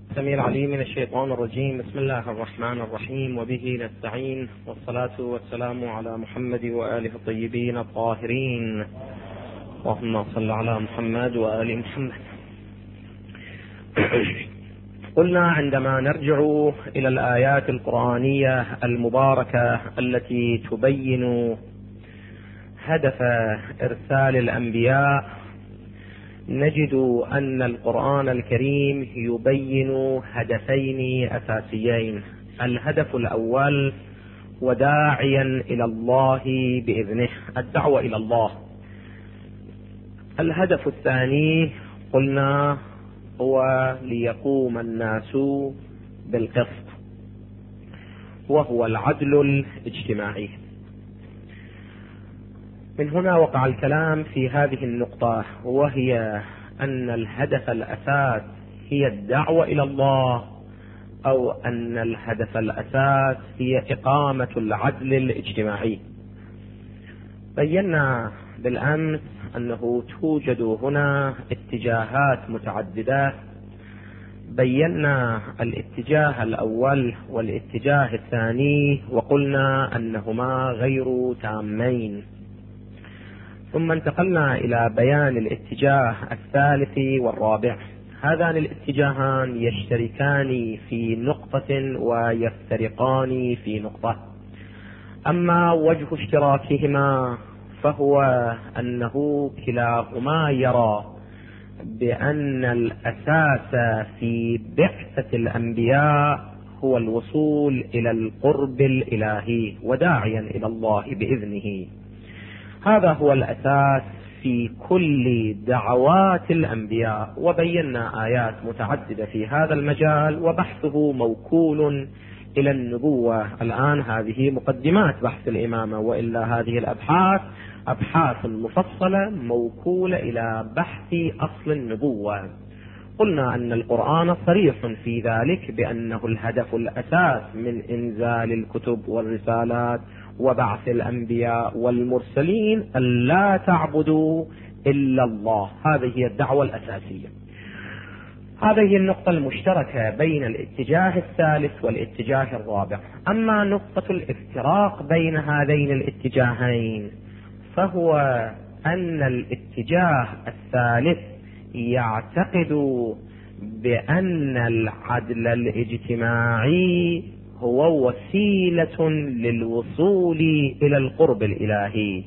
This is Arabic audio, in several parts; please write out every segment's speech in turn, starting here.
السميع العليم من الشيطان الرجيم. بسم الله الرحمن الرحيم، وبه نستعين، والصلاة والسلام على محمد وآله الطيبين الطاهرين. اللهم صل على محمد وآل محمد. قلنا عندما نرجع إلى الآيات القرآنية المباركة التي تبين هدف إرسال الأنبياء، نجد أن القرآن الكريم يبين هدفين أساسيين. الهدف الأول وداعيا إلى الله بإذنه، الدعوة إلى الله. الهدف الثاني قلنا هو ليقوم الناس بالقسط، وهو العدل الاجتماعي. من هنا وقع الكلام في هذه النقطة، وهي أن الهدف الأساس هي الدعوة إلى الله، أو أن الهدف الأساس هي إقامة العدل الاجتماعي. بينا بالأمس أنه توجد هنا اتجاهات متعددة. بينا الاتجاه الأول والاتجاه الثاني، وقلنا أنهما غير تامين. ثم انتقلنا إلى بيان الاتجاه الثالث والرابع. هذان الاتجاهان يشتركان في نقطة ويفترقان في نقطة. أما وجه اشتراكهما فهو أنه كلاهما يرى بأن الأساس في بعثة الأنبياء هو الوصول إلى القرب الإلهي وداعيا إلى الله بإذنه. هذا هو الأساس في كل دعوات الأنبياء، وبينا آيات متعددة في هذا المجال، وبحثه موكول إلى النبوة. الآن هذه مقدمات بحث الإمامة، وإلا هذه الأبحاث أبحاث مفصلة موكولة إلى بحث أصل النبوة. قلنا أن القرآن صريح في ذلك بأنه الهدف الأساس من إنزال الكتب والرسالات وبعث الأنبياء والمرسلين أن لا تعبدوا إلا الله. هذه هي الدعوة الأساسية. هذه النقطة المشتركة بين الاتجاه الثالث والاتجاه الرابع. أما نقطة الافتراق بين هذين الاتجاهين فهو أن الاتجاه الثالث يعتقد بأن العدل الاجتماعي هو وسيلة للوصول إلى القرب الإلهي،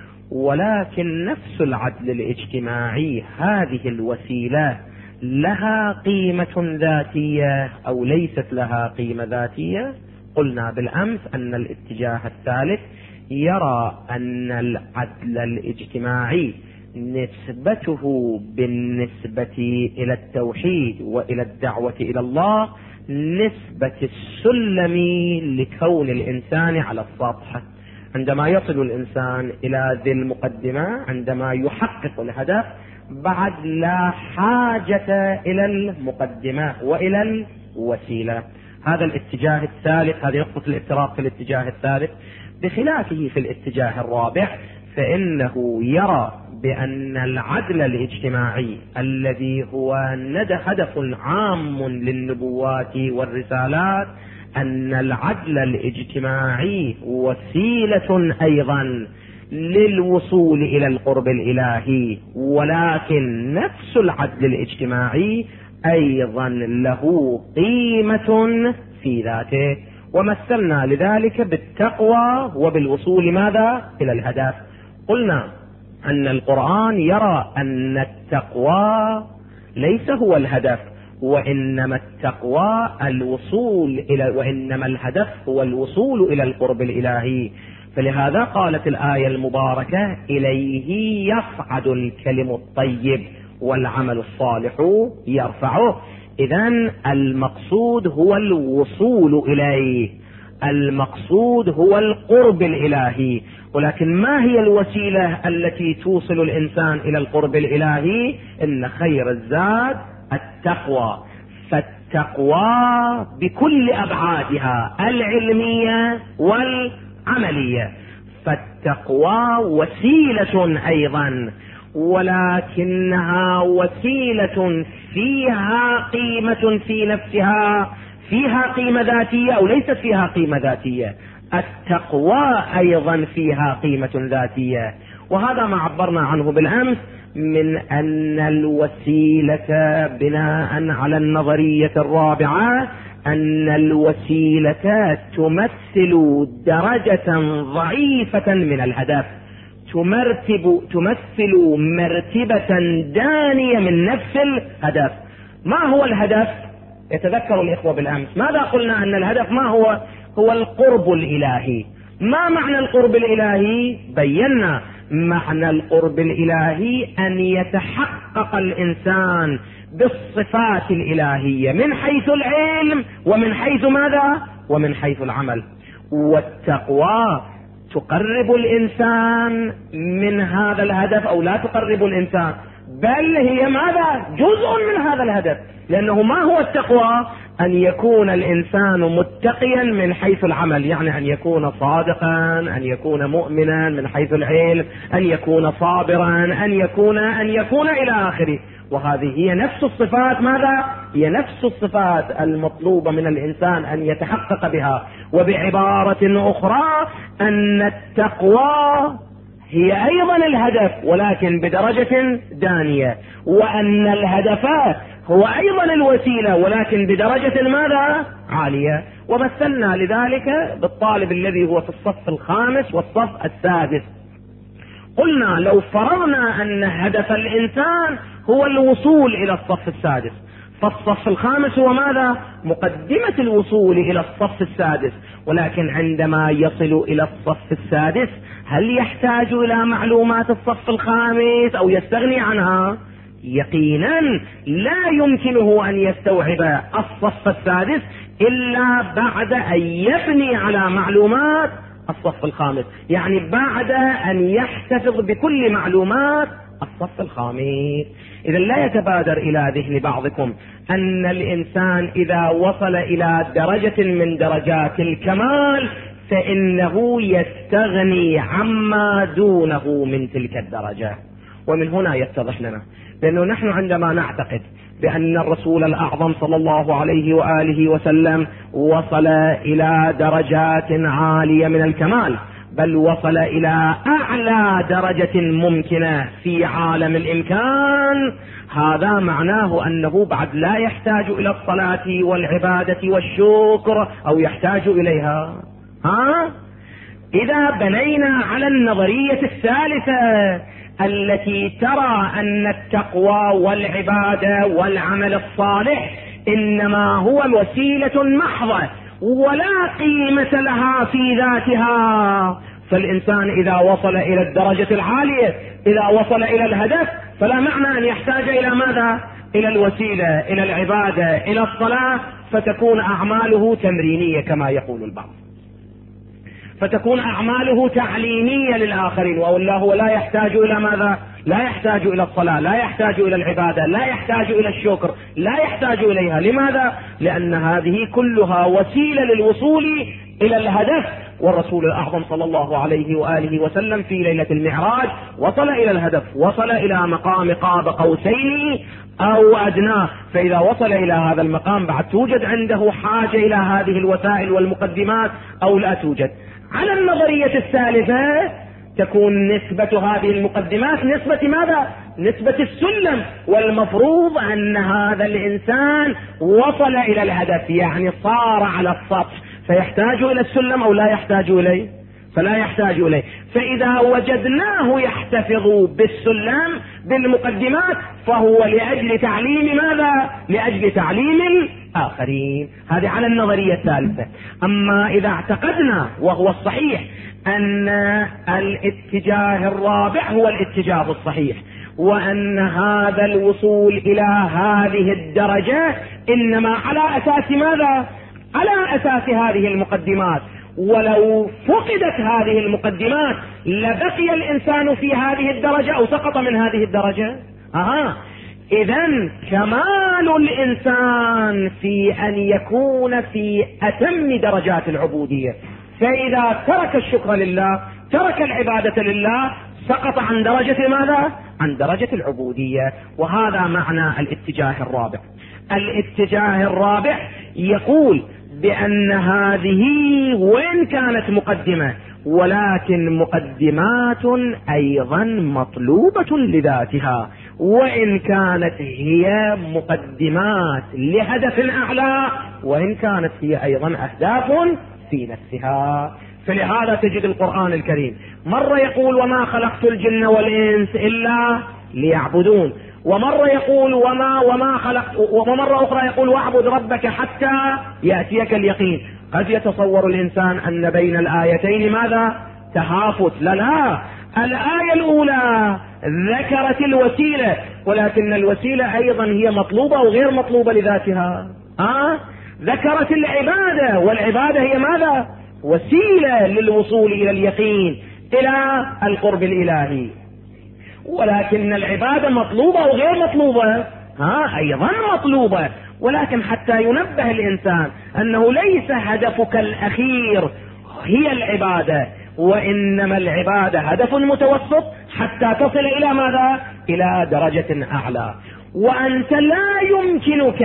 ولكن نفس العدل الاجتماعي هذه الوسيلة لها قيمة ذاتية أو ليست لها قيمة ذاتية. قلنا بالأمس أن الاتجاه الثالث يرى أن العدل الاجتماعي نسبته بالنسبة إلى التوحيد وإلى الدعوة إلى الله نسبة السلم لكون الإنسان على السطح. عندما يصل الإنسان إلى ذي المقدمة، عندما يحقق الهدف، بعد لا حاجة إلى المقدمة وإلى الوسيلة. هذا الاتجاه الثالث، هذه نقطة الافتراق في الاتجاه الثالث. بخلافه في الاتجاه الرابع فإنه يرى بأن العدل الاجتماعي الذي هو هدف عام للنبوات والرسالات، أن العدل الاجتماعي وسيلة أيضا للوصول إلى القرب الإلهي، ولكن نفس العدل الاجتماعي أيضا له قيمة في ذاته. ومثلنا لذلك بالتقوى وبالوصول ماذا؟ إلى الهدف. قلنا أن القرآن يرى أن التقوى ليس هو الهدف، وإنما التقوى وإنما الهدف هو الوصول إلى القرب الإلهي. فلهذا قالت الآية المباركة: إليه يصعد الكلم الطيب والعمل الصالح يرفعه. إذن المقصود هو الوصول إليه، المقصود هو القرب الإلهي. ولكن ما هي الوسيلة التي توصل الإنسان إلى القرب الإلهي؟ إن خير الزاد التقوى. فالتقوى بكل أبعادها العلمية والعملية. فالتقوى وسيلة أيضا، ولكنها وسيلة فيها قيمة في نفسها، فيها قيمة ذاتية أو ليست فيها قيمة ذاتية. التقوى أيضا فيها قيمة ذاتية، وهذا ما عبرنا عنه بالأمس من أن الوسيلة بناء على النظرية الرابعة أن الوسيلة تمثل درجة ضعيفة من الهدف، تمثل مرتبة دانية من نفس الهدف. ما هو الهدف؟ يتذكر الإخوة بالأمس ماذا قلنا؟ أن الهدف ما هو؟ هو القرب الإلهي. ما معنى القرب الإلهي؟ بينا معنى القرب الإلهي أن يتحقق الإنسان بالصفات الإلهية من حيث العلم ومن حيث ماذا؟ ومن حيث العمل. والتقوى تقرب الإنسان من هذا الهدف أو لا تقرب الإنسان، بل هي ماذا؟ جزء من هذا الهدف. لأنه ما هو التقوى؟ أن يكون الإنسان متقيا من حيث العمل، يعني أن يكون صادقا، أن يكون مؤمنا من حيث العلم، أن يكون صابرا، أن يكون إلى آخره. وهذه هي نفس الصفات. ماذا؟ هي نفس الصفات المطلوبة من الإنسان أن يتحقق بها. وبعبارة أخرى أن التقوى هي أيضا الهدف ولكن بدرجة دانية، وأن الهدف هو أيضا الوسيلة ولكن بدرجة ماذا؟ عالية. ومثلنا لذلك بالطالب الذي هو في الصف الخامس والصف السادس. قلنا لو فرضنا أن هدف الإنسان هو الوصول إلى الصف السادس، فالصف الخامس هو ماذا؟ مقدمة الوصول إلى الصف السادس. ولكن عندما يصل إلى الصف السادس هل يحتاج إلى معلومات الصف الخامس أو يستغني عنها؟ يقينا لا يمكنه أن يستوعب الصف السادس إلا بعد أن يبني على معلومات الصف الخامس، يعني بعد أن يحتفظ بكل معلومات الصف الخامس. إذا لا يتبادر إلى ذهن بعضكم أن الإنسان إذا وصل إلى درجة من درجات الكمال فإنه يستغني عما دونه من تلك الدرجة. ومن هنا يتضح لنا، لأنه نحن عندما نعتقد بأن الرسول الأعظم صلى الله عليه وآله وسلم وصل إلى درجات عالية من الكمال، بل وصل إلى أعلى درجة ممكنة في عالم الإمكان، هذا معناه أنه بعد لا يحتاج إلى الصلاة والعبادة والشكر أو يحتاج إليها. إذا بنينا على النظرية الثالثة التي ترى أن التقوى والعبادة والعمل الصالح إنما هو وسيلة محضة ولا قيمة لها في ذاتها، فالإنسان إذا وصل إلى الدرجة العالية، إذا وصل إلى الهدف، فلا معنى أن يحتاج إلى ماذا؟ إلى الوسيلة، إلى العبادة، إلى الصلاة، فتكون أعماله تمرينية كما يقول البعض، فتكون أعماله تعليمية للآخرين، والله هو لا يحتاج إلى ماذا؟ لا يحتاج إلى الصلاة، لا يحتاج إلى العبادة، لا يحتاج إلى الشكر، لا يحتاج إليها. لماذا؟ لأن هذه كلها وسيلة للوصول إلى الهدف. والرسول الأعظم صلى الله عليه وآله وسلم في ليلة المعراج وصل إلى الهدف، وصل إلى مقام قاب قوسين أو أدناه. فإذا وصل إلى هذا المقام بعد توجد عنده حاجة إلى هذه الوسائل والمقدمات أو لا توجد؟ على النظرية الثالثة تكون نسبة هذه المقدمات نسبة ماذا؟ نسبة السلم، والمفروض أن هذا الإنسان وصل إلى الهدف، يعني صار على السطح، فيحتاج إلى السلم أو لا يحتاج إليه؟ فلا يحتاج إليه. فإذا وجدناه يحتفظ بالسلم بالمقدمات فهو لأجل تعليم ماذا؟ لأجل تعليم الآخرين. هذه على النظرية الثالثة. أما إذا اعتقدنا وهو الصحيح أن الاتجاه الرابع هو الاتجاه الصحيح، وأن هذا الوصول إلى هذه الدرجة إنما على أساس ماذا؟ على أساس هذه المقدمات، ولو فقدت هذه المقدمات لبقي الإنسان في هذه الدرجة أو سقط من هذه الدرجة. إذن كمال الإنسان في أن يكون في أتم درجات العبودية. فإذا ترك الشكر لله، ترك العبادة لله، سقط عن درجة ماذا؟ عن درجة العبودية. وهذا معنى الاتجاه الرابع. الاتجاه الرابع يقول بأن هذه وإن كانت مقدمة ولكن مقدمات أيضا مطلوبة لذاتها، وإن كانت هي مقدمات لهدف أعلى، وإن كانت هي أيضا أهداف في نفسها. فلهذا تجد القرآن الكريم مرة يقول وما خلقت الجن والإنس إلا ليعبدون، ومرة يقول ومرة أخرى يقول واعبد ربك حتى يأتيك اليقين. قد يتصور الإنسان أن بين الآيتين ماذا؟ تهافت. لا، الآية الأولى ذكرت الوسيلة، ولكن الوسيلة أيضا هي مطلوبة وغير مطلوبة لذاتها. ذكرت العبادة، والعبادة هي ماذا؟ وسيلة للوصول إلى اليقين، إلى القرب الإلهي. ولكن العبادة مطلوبة وغير مطلوبة، أيضا مطلوبة، ولكن حتى ينبه الإنسان أنه ليس هدفك الأخير هي العبادة، وإنما العبادة هدف متوسط حتى تصل إلى ماذا؟ إلى درجة أعلى. وأنت لا يمكنك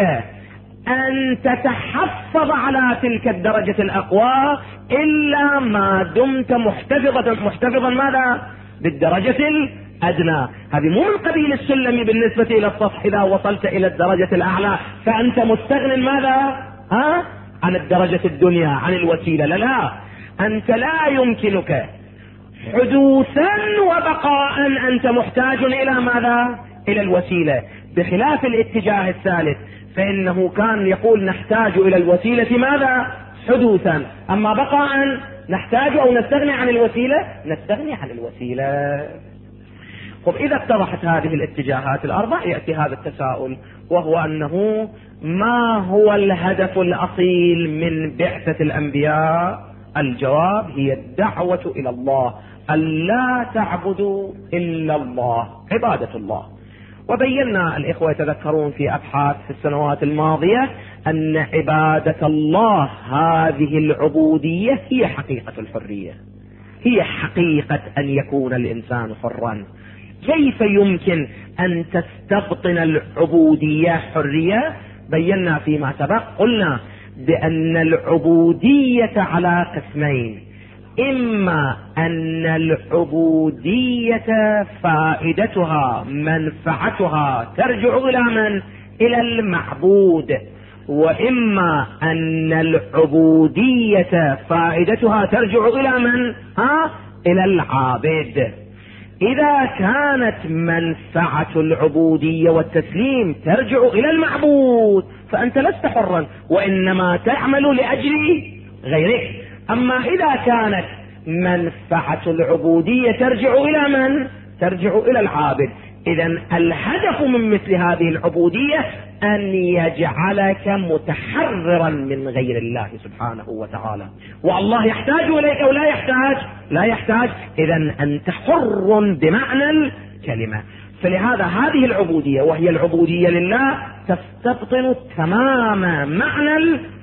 أن تتحفظ على تلك الدرجة الأقوى إلا ما دمت محتفظا ماذا؟ بالدرجة الأدنى. هذه مو من قبيل السلم بالنسبة إلى السطح، إذا وصلت إلى الدرجة الأعلى فأنت مستغن ماذا؟ عن الدرجة الدنيا، عن الوسيلة. لا، أنت لا يمكنك حدوثا وبقاء، أنت محتاج إلى ماذا؟ إلى الوسيلة. بخلاف الاتجاه الثالث فإنه كان يقول نحتاج إلى الوسيلة ماذا؟ حدوثا، أما بقاء نحتاج أو نستغني عن الوسيلة، نستغني عن الوسيلة. طب إذا اتضحت هذه الاتجاهات الأربع يأتي هذا التساؤل، وهو أنه ما هو الهدف الأصيل من بعثة الأنبياء؟ الجواب هي الدعوة إلى الله، ألا تعبدوا إلا الله، عبادة الله. وبينا الإخوة يتذكرون في أبحاث في السنوات الماضية أن عبادة الله هذه العبودية هي حقيقة الحرية، هي حقيقة أن يكون الإنسان حرا. كيف يمكن أن تستبطن العبودية حرية؟ بينا فيما سبق، قلنا بأن العبودية على قسمين: إما أن العبودية فائدتها منفعتها ترجع إلى من؟ إلى المعبود، وإما أن العبودية فائدتها ترجع إلى من؟ إلى العابد. إذا كانت منفعة العبودية والتسليم ترجع إلى المعبود فأنت لست حرا، وإنما تعمل لأجل غيرك. أما إذا كانت منفعة العبودية ترجع إلى من؟ ترجع إلى العابد. إذن الهدف من مثل هذه العبودية أن يجعلك متحررا من غير الله سبحانه وتعالى. والله يحتاج إليك أو لا يحتاج؟ لا يحتاج. إذن أنت حر بمعنى الكلمة. فلهذا هذه العبودية وهي العبودية لله تستبطن تمام معنى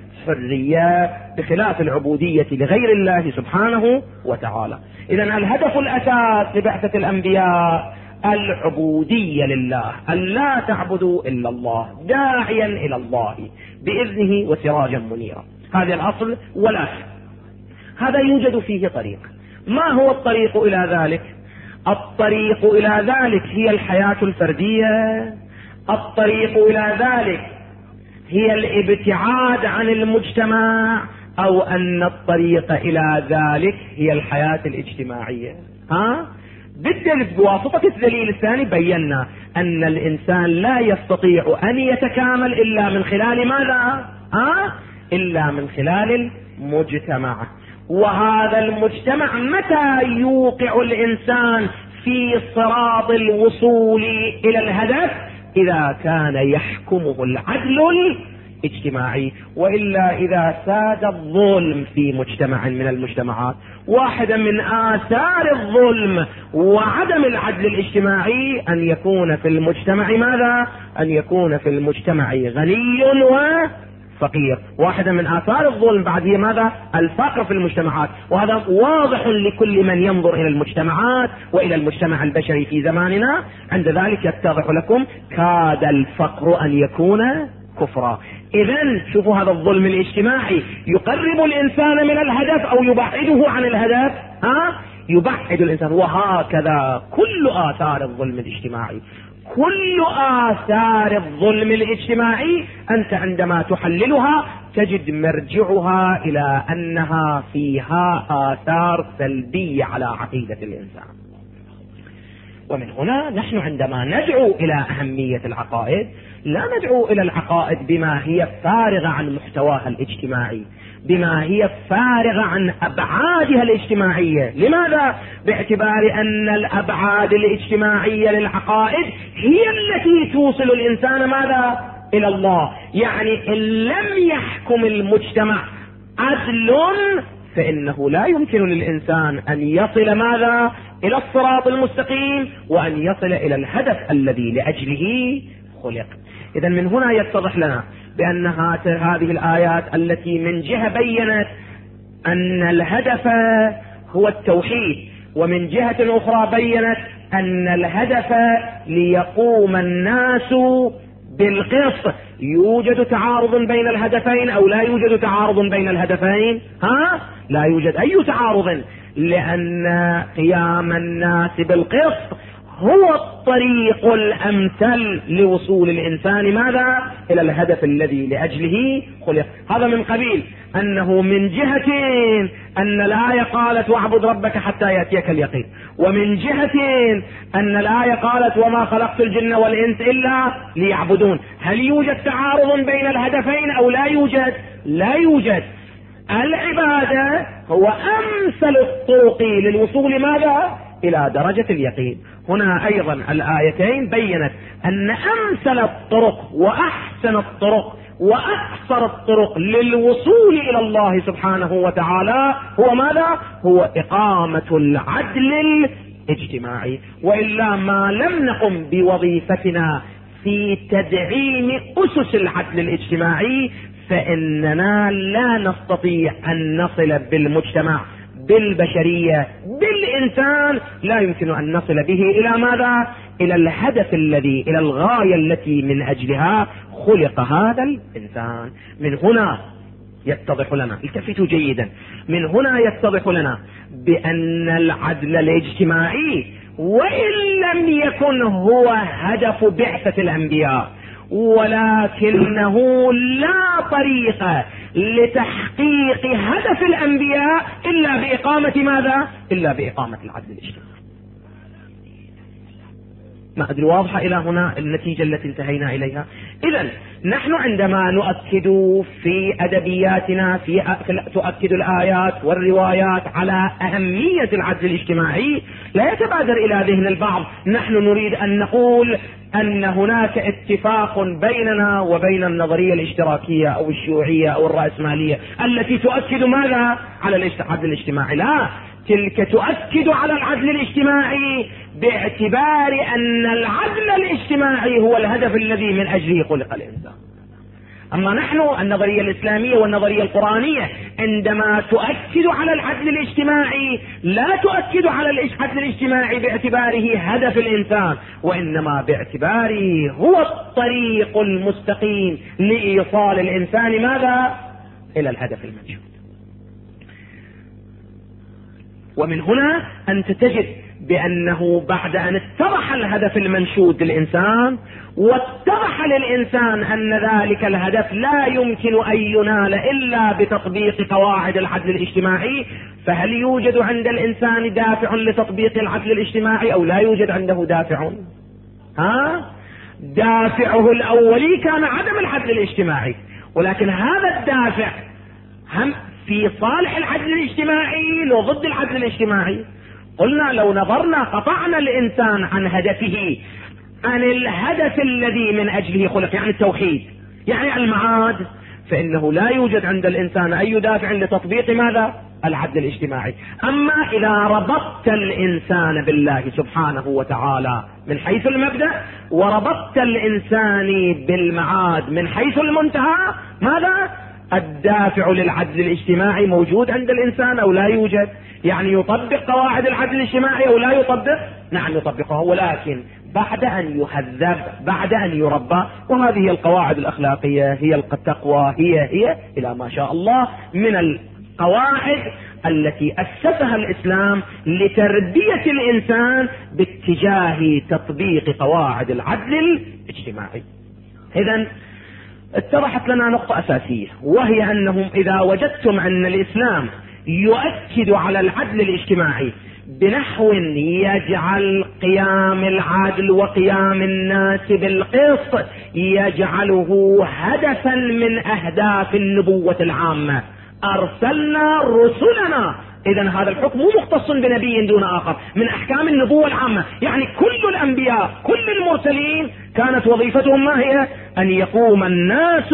الحرية، بخلاف العبودية لغير الله سبحانه وتعالى. إذن الهدف الأساس لبعثة الأنبياء العبودية لله، ألا تعبدوا إلا الله، داعيا إلى الله بإذنه وسراجا منيرا. هذا الأصل. ولكن هذا يوجد فيه طريق. ما هو الطريق إلى ذلك؟ الطريق إلى ذلك هي الحياة الفردية، الطريق إلى ذلك هي الابتعاد عن المجتمع، أو أن الطريق إلى ذلك هي الحياة الاجتماعية. بواسطة الدليل الثاني بينا أن الإنسان لا يستطيع أن يتكامل إلا من خلال ماذا؟ إلا من خلال المجتمع. وهذا المجتمع متى يوقع الإنسان في صراط الوصول إلى الهدف؟ إذا كان يحكمه العدل الاجتماعي. وإلا إذا ساد الظلم في مجتمع من المجتمعات، واحدا من آثار الظلم وعدم العدل الاجتماعي أن يكون في المجتمع ماذا؟ أن يكون في المجتمع غني فقير. واحدة من آثار الظلم بعد هي ماذا؟ الفقر في المجتمعات، وهذا واضح لكل من ينظر إلى المجتمعات وإلى المجتمع البشري في زماننا. عند ذلك يتضح لكم كاد الفقر أن يكون كفرا. إذن شوفوا هذا الظلم الاجتماعي يقرب الإنسان من الهدف أو يبعده عن الهدف، يبعد الإنسان. وهكذا كل آثار الظلم الاجتماعي، كل آثار الظلم الاجتماعي أنت عندما تحللها تجد مرجعها إلى أنها فيها آثار سلبية على عقيدة الإنسان. ومن هنا نحن عندما ندعو إلى أهمية العقائد لا ندعو إلى العقائد بما هي فارغة عن محتواها الاجتماعي، بما هي فارغة عن أبعادها الاجتماعية. لماذا؟ باعتبار أن الأبعاد الاجتماعية للعقائد هي التي توصل الإنسان ماذا؟ إلى الله. يعني إن لم يحكم المجتمع عدل فإنه لا يمكن للإنسان أن يصل ماذا؟ إلى الصراط المستقيم، وأن يصل إلى الهدف الذي لأجله خلق. إذا من هنا يتضح لنا بأن هذه الآيات التي من جهة بينت أن الهدف هو التوحيد، ومن جهة أخرى بينت أن الهدف ليقوم الناس بالقسط. يوجد تعارض بين الهدفين أو لا يوجد تعارض بين الهدفين؟ لا يوجد أي تعارض، لأن قيام الناس بالقسط هو الطريق الأمثل لوصول الإنسان ماذا؟ إلى الهدف الذي لأجله خلق. هذا من قبيل أنه من جهة أن الآية قالت واعبد ربك حتى يأتيك اليقين، ومن جهة أن الآية قالت وما خلقت الجن والإنس إلا ليعبدون. هل يوجد تعارض بين الهدفين أو لا يوجد؟ لا يوجد. العبادة هو أمثل الطرق للوصول ماذا؟ إلى درجة اليقين. هنا أيضا الآيتين بيّنت أن أمثل الطرق وأحسن الطرق وأقصر الطرق للوصول إلى الله سبحانه وتعالى هو ماذا؟ هو إقامة العدل الاجتماعي. وإلا ما لم نقم بوظيفتنا في تدعيم أسس العدل الاجتماعي فإننا لا نستطيع أن نصل بالمجتمع، بالبشرية، بالإنسان، لا يمكن أن نصل به إلى ماذا؟ إلى الهدف الذي، إلى الغاية التي من أجلها خلق هذا الإنسان. من هنا يتضح لنا، التفتوا جيدا، من هنا يتضح لنا بأن العدل الاجتماعي وإن لم يكن هو هدف بعثة الأنبياء، ولكنه لا طريق لتحقيق هدف الأنبياء إلا بإقامة ماذا؟ إلا بإقامة العدل الاجتماعي. ما أدري واضحة إلى هنا النتيجة التي انتهينا إليها؟ إذن نحن عندما نؤكد في أدبياتنا تؤكد الآيات والروايات على أهمية العدل الاجتماعي، لا يتبادر إلى ذهن البعض نحن نريد أن نقول أن هناك اتفاق بيننا وبين النظرية الاشتراكية أو الشيوعية أو الرأسمالية التي تؤكد ماذا؟ على العدل الاجتماعي. لا، تلك تؤكد على العدل الاجتماعي باعتبار أن العدل الاجتماعي هو الهدف الذي من أجله خلق الإنسان. أما نحن النظرية الإسلامية والنظرية القرآنية عندما تؤكد على العدل الاجتماعي لا تؤكد على العدل الاجتماعي باعتباره هدف الإنسان، وإنما باعتباره هو الطريق المستقيم لإيصال الإنسان ماذا؟ إلى الهدف المنشود. ومن هنا أنت تجد بأنه بعد أن اتضح الهدف المنشود للإنسان واتضح للإنسان أن ذلك الهدف لا يمكن أن ينال إلا بتطبيق قواعد العدل الاجتماعي، فهل يوجد عند الإنسان دافع لتطبيق العدل الاجتماعي أو لا يوجد عنده دافع؟ دافعه الأولي كان عدم العدل الاجتماعي، ولكن هذا الدافع هم في صالح العدل الاجتماعي لو ضد العدل الاجتماعي. قلنا لو نظرنا قطعنا الإنسان عن هدفه، عن الهدف الذي من أجله خلق، يعني التوحيد، يعني المعاد، فإنه لا يوجد عند الإنسان أي دافع لتطبيق ماذا؟ العدل الاجتماعي. أما إذا ربطت الإنسان بالله سبحانه وتعالى من حيث المبدأ وربطت الإنسان بالمعاد من حيث المنتهى، ماذا؟ الدافع للعدل الاجتماعي موجود عند الإنسان أو لا يوجد؟ يعني يطبق قواعد العدل الاجتماعي أو لا يطبق؟ نعم يطبقها، ولكن بعد أن يهذب، بعد أن يربى. وهذه القواعد الأخلاقية هي التقوى، هي إلى ما شاء الله من القواعد التي أسسها الإسلام لتربية الإنسان باتجاه تطبيق قواعد العدل الاجتماعي. إذن اتضحت لنا نقطة أساسية، وهي أنهم إذا وجدتم أن الإسلام يؤكد على العدل الاجتماعي بنحو يجعل قيام العدل وقيام الناس بالقسط يجعله هدفا من أهداف النبوة العامة، أرسلنا رسلنا. إذن هذا الحكم مو مختص بنبي دون آخر، من أحكام النبوة العامة. يعني كل الأنبياء كل المرسلين كانت وظيفتهم ما هي؟ أن يقوم الناس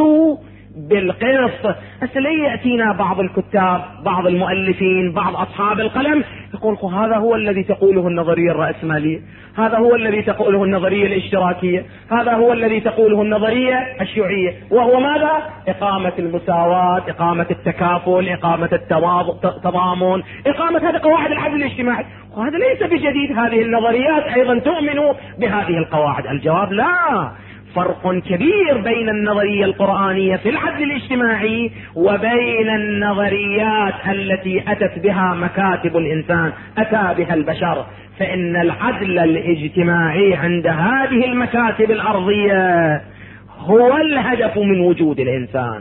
بالقسط. هسه ليه يأتينا بعض الكتاب، بعض المؤلفين، بعض أصحاب القلم يقول هذا هو الذي تقوله النظرية الرأسمالية، هذا هو الذي تقوله النظرية الاشتراكية، هذا هو الذي تقوله النظرية الشيوعية، وهو ماذا؟ إقامة المساواة، إقامة التكافل، إقامة التضامن، إقامة هذه قواعد العدل الاجتماعي. وهذا ليس بجديد، هذه النظريات أيضا تؤمن بهذه القواعد. الجواب لا، فرق كبير بين النظرية القرآنية في العدل الاجتماعي وبين النظريات التي أتت بها مكاتب الإنسان، أتى بها البشر. فإن العدل الاجتماعي عند هذه المكاتب الأرضية هو الهدف من وجود الإنسان،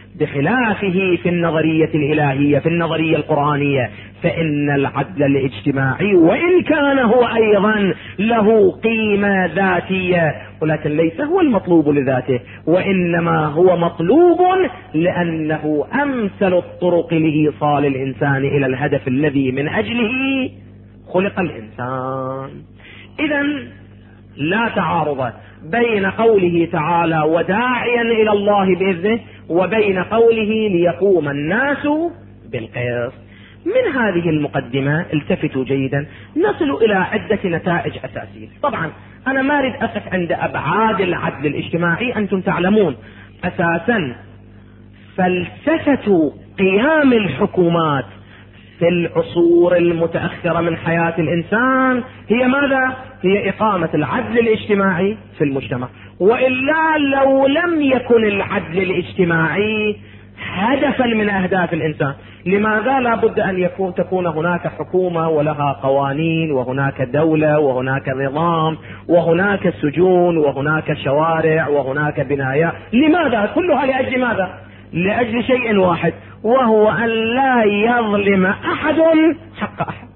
بخلافه في النظرية الإلهية، في النظرية القرآنية، فإن العدل الاجتماعي وإن كان هو أيضا له قيمة ذاتية، ولكن ليس هو المطلوب لذاته، وإنما هو مطلوب لأنه أمثل الطرق لإيصال الإنسان إلى الهدف الذي من أجله خلق الإنسان. إذن لا تعارض بين قوله تعالى وداعيا إلى الله بإذنه وبين قوله ليقوم الناس بالقسط. من هذه المقدمة التفتوا جيدا، نصل إلى عدة نتائج أساسية. طبعا أنا ما أريد أقف عند أبعاد العدل الاجتماعي، أنتم تعلمون أساسا فلسفة قيام الحكومات في العصور المتأخرة من حياة الإنسان هي ماذا؟ هي إقامة العدل الاجتماعي في المجتمع. وإلا لو لم يكن العدل الاجتماعي هدفا من أهداف الإنسان، لماذا لا بد أن تكون هناك حكومة ولها قوانين وهناك دولة وهناك نظام وهناك سجون وهناك شوارع وهناك بنايات؟ لماذا؟ كلها لأجل ماذا؟ لأجل شيء واحد، وهو أن لا يظلم أحد حق أحد.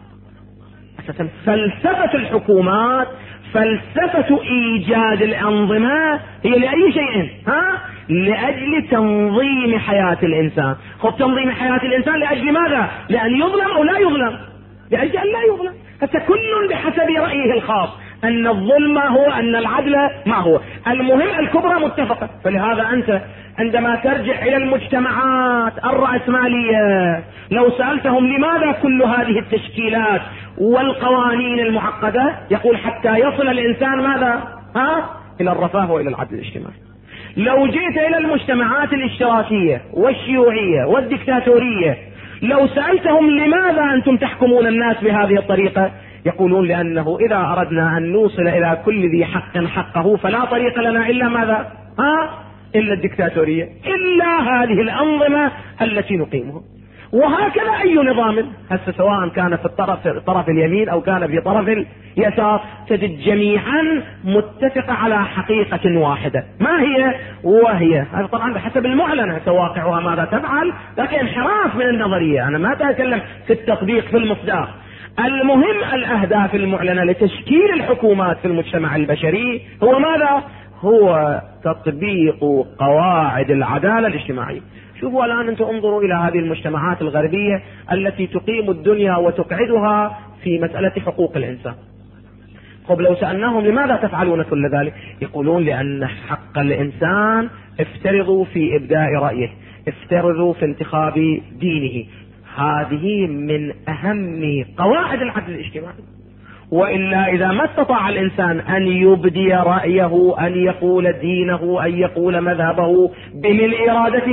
أساسا فلسفة الحكومات، فلسفة إيجاد الأنظمة هي لأي شيء؟ لأجل تنظيم حياة الإنسان. خب تنظيم حياة الإنسان لأجل ماذا؟ لأن يظلم أو لا يظلم؟ لأجل أن لا يظلم. حتى كل بحسب رأيه الخاص، أن الظلم ما هو، أن العدل ما هو. المهم الكبرى متفقة. فلهذا أنت عندما ترجع إلى المجتمعات الرأسمالية لو سألتهم لماذا كل هذه التشكيلات والقوانين المعقدة، يقول حتى يصل الإنسان ماذا؟ إلى الرفاه وإلى العدل الاجتماعي. لو جئت إلى المجتمعات الاشتراكية والشيوعية والدكتاتورية لو سألتهم لماذا أنتم تحكمون الناس بهذه الطريقة، يقولون لأنه إذا أردنا أن نوصل إلى كل ذي حق حقه فلا طريق لنا إلا ماذا؟ إلا الدكتاتورية، إلا هذه الأنظمة التي نقيمها. وهكذا أي نظام، هسه سواء كان في طرف اليمين أو كان في طرف اليسار، تجد جميعا متفق على حقيقة واحدة. ما هي؟ وهي هذا طبعا بحسب المعلنة واقعها ماذا تفعل، لكن انحراف من النظرية. أنا ما أتكلم في التطبيق في المصداق. المهم الأهداف المعلنة لتشكيل الحكومات في المجتمع البشري هو ماذا؟ هو تطبيق قواعد العدالة الاجتماعية. شوفوا الآن أنتم انظروا إلى هذه المجتمعات الغربية التي تقيم الدنيا وتقعدها في مسألة حقوق الإنسان. طب لو سألناهم لماذا تفعلون كل ذلك، يقولون لأن حق الإنسان افترضوا في إبداء رأيه، افترضوا في انتخاب دينه. هذه من أهم قواعد العدل الاجتماعي. وإلا إذا ما استطاع الإنسان أن يبدي رأيه، أن يقول دينه، أن يقول مذهبه بملء إرادته،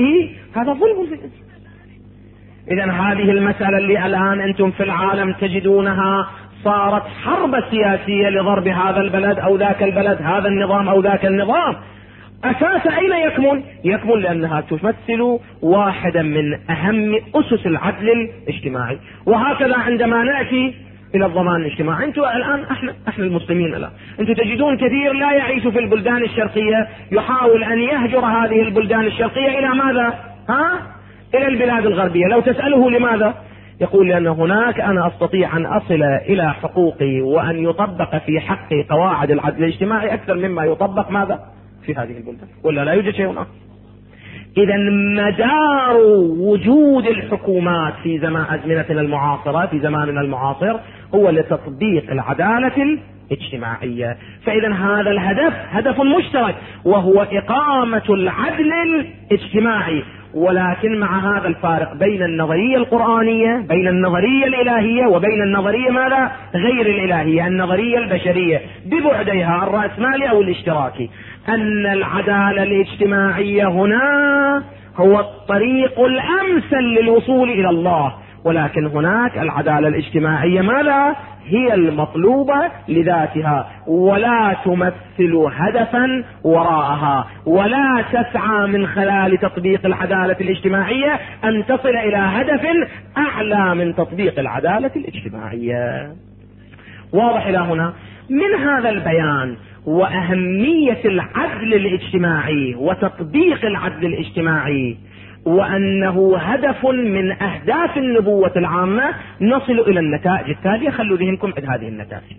هذا ظلم في الإنسان. إذن هذه المسألة اللي الآن أنتم في العالم تجدونها صارت حرب سياسية لضرب هذا البلد أو ذاك البلد، هذا النظام أو ذاك النظام، أساس أين يكمن؟ يكمن لأنها تمثل واحدا من أهم أسس العدل الاجتماعي. وهكذا عندما نأتي إلى الضمان الاجتماعي، أنتم الآن احنا المسلمين الآن أنتم تجدون كثير لا يعيش في البلدان الشرقية يحاول أن يهجر هذه البلدان الشرقية إلى ماذا؟ إلى البلاد الغربية. لو تسأله لماذا؟ يقول لأن هناك أنا أستطيع أن أصل إلى حقوقي وأن يطبق في حقي قواعد العدل الاجتماعي أكثر مما يطبق ماذا؟ في هذه البلدان، ولا لا يوجد شيء آخر. إذا مدار وجود الحكومات في أزمنتنا المعاصرة، في زماننا المعاصر، هو لتطبيق العدالة الاجتماعية. فإذا هذا الهدف هدف مشترك، وهو إقامة العدل الاجتماعي، ولكن مع هذا الفارق بين النظرية القرآنية، بين النظرية الإلهية، وبين النظرية ماذا؟ غير الإلهية، النظرية البشرية ببعديها الرأسمالي أو الاشتراكي. أن العدالة الاجتماعية هنا هو الطريق الأمثل للوصول إلى الله، ولكن هناك العدالة الاجتماعية ماذا؟ هي المطلوبة لذاتها، ولا تمثل هدفا وراءها، ولا تسعى من خلال تطبيق العدالة الاجتماعية أن تصل إلى هدف أعلى من تطبيق العدالة الاجتماعية. واضح إلى هنا؟ من هذا البيان وأهمية العدل الاجتماعي وتطبيق العدل الاجتماعي، وأنه هدف من أهداف النبوة العامة، نصل إلى النتائج التالية. خلوا ذهنكم عند هذه النتائج.